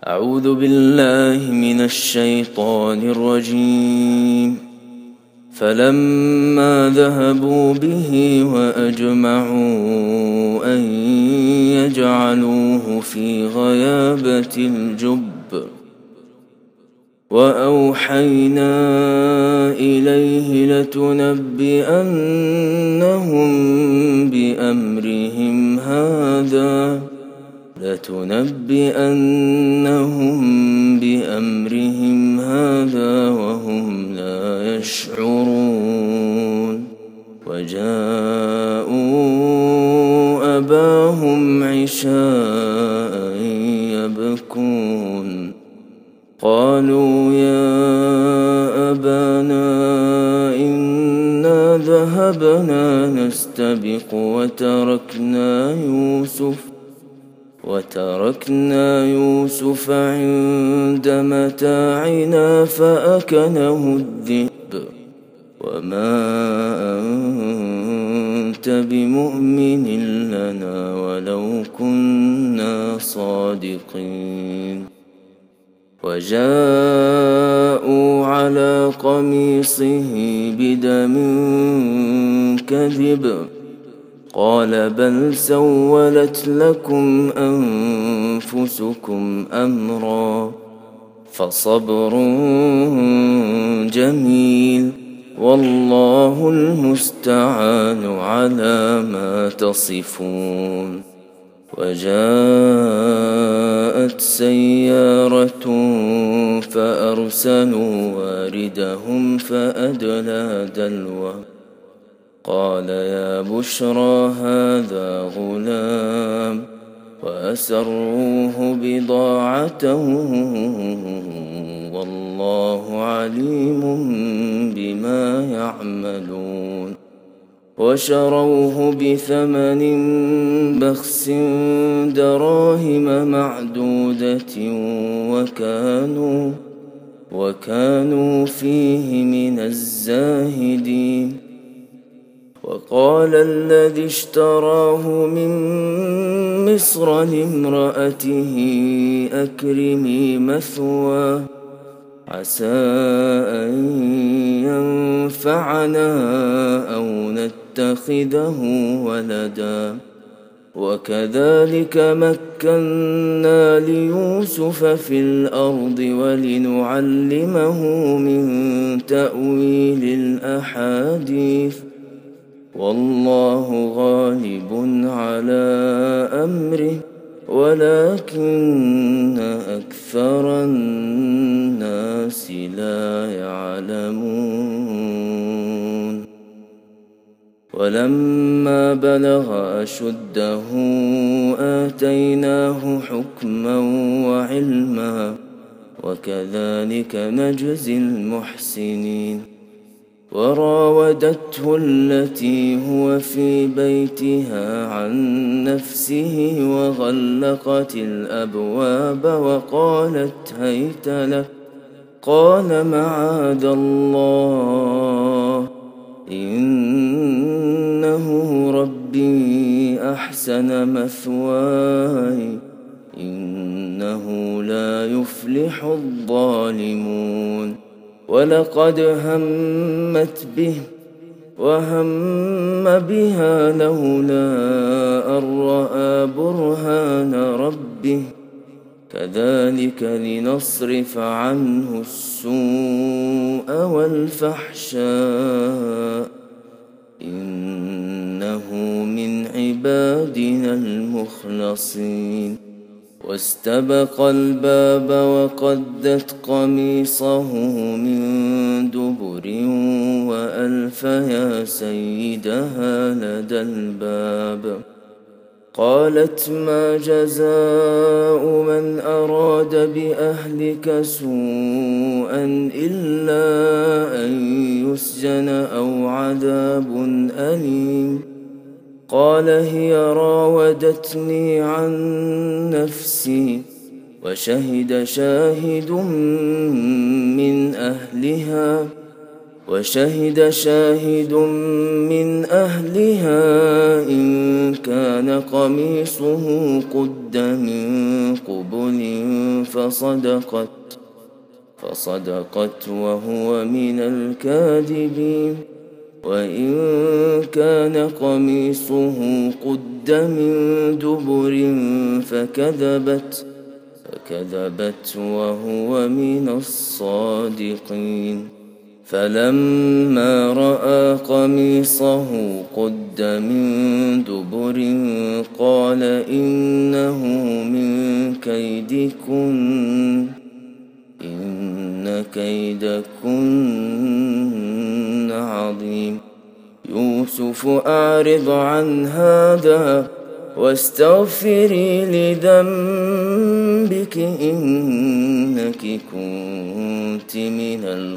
أعوذ بالله من الشيطان الرجيم. فلما ذهبوا به وأجمعوا أن يجعلوه في غيابة الجب وأوحينا إليه لتنبئنهم بأمرهم هذا وهم لا يشعرون. وجاءوا أباهم عشاء يبكون قالوا يا أبانا إنا ذهبنا نستبق وتركنا يوسف عند متاعنا فأكله الذئب وما أنت بمؤمن لنا ولو كنا صادقين. وجاءوا على قميصه بدم كذب قال بل سولت لكم أنفسكم أمرا فصبر جميل والله المستعان على ما تصفون. وجاءت سيارة فأرسلوا واردهم فأدلى دلوه قال يا بشرى هذا غلام وأسروه بضاعة والله عليم بما يعملون. وشروه بثمن بخس دراهم معدودة وكانوا فيه من الزاهدين. وقال الذي اشتراه من مصر لامرأته أكرمي مثواه عسى أن ينفعنا أو نتخذه ولدا. وكذلك مكنا ليوسف في الأرض ولنعلمه من تأويل الأحاديث والله غالب على أمره ولكن أكثر الناس لا يعلمون. ولما بلغ أشده آتيناه حكما وعلما وكذلك نجزي المحسنين. وراودته التي هو في بيتها عن نفسه وغلقت الأبواب وقالت هيت لك قال معاذ الله إنه ربي أحسن مثواي إنه لا يفلح الظالمون. ولقد همت به وهم بها لولا أن رأى برهان ربه كذلك لنصرف عنه السوء والفحشاء إنه من عبادنا المخلصين. واستبق الباب وقدت قميصه من دبر وألف يا سيدها لدى الباب قالت ما جزاء من أراد بأهلك سوءا إلا أن يسجن أو عذاب أليم. قال هي راودتني عن نفسي وشهد شاهد من أهلها وشهد شاهد من أهلها إن كان قميصه قد من قبل فصدقت وهو من الكاذبين وإن كان قميصه قد من دبر فكذبت وهو من الصادقين فلما رأى قميصه قد من دبر قال إنه من كيدكن إن كيدكن عظيم يوسف أعرض عن هذا واستغفري لذنبك إنك كنت من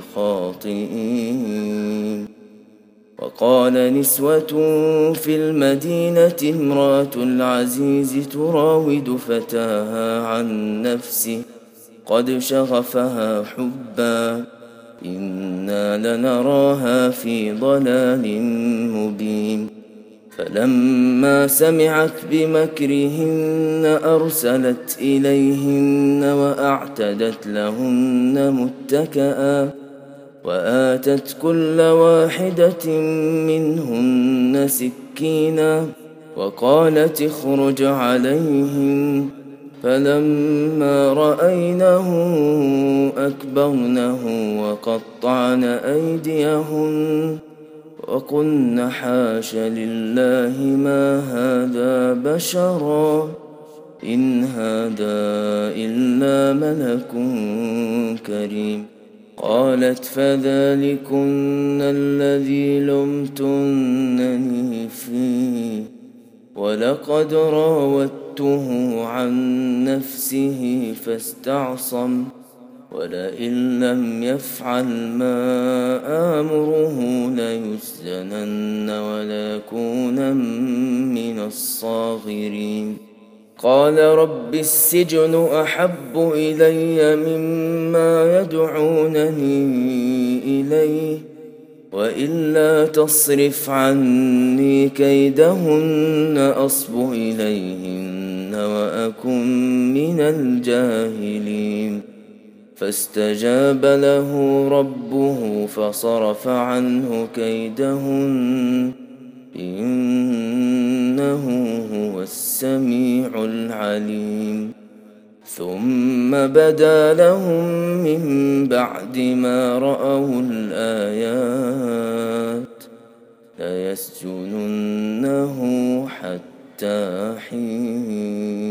الخاطئين وقال نسوة في المدينة امرأة العزيز تراود فتاها عن نفسه قد شغفها حبا إنا لنراها في ضلال مبين فلما سمعت بمكرهن أرسلت إليهن وأعتدت لهن متكئا وآتت كل واحدة منهن سكينا وقالت اخرج عليهم فلما رأينه أكبرنه وقطعن أيديهن وقلن حاش لله ما هذا بشرا إن هذا إلا ملك كريم قالت فذلكن الذي لمتنني فيه ولقد راودته عن نفسه فاستعصم ولئن لم يفعل ما آمره ليسجنن وليكونن من الصاغرين قال رب السجن أحب إلي مما يدعونني إليه وإلا تصرف عني كيدهن أصب إليهن وأكن من الجاهلين فاستجاب له ربه فصرف عنه كيدهن إنه هو السميع العليم ثم بدا لهم من بعد ما رأوا الآيات ليسجننه حتى حين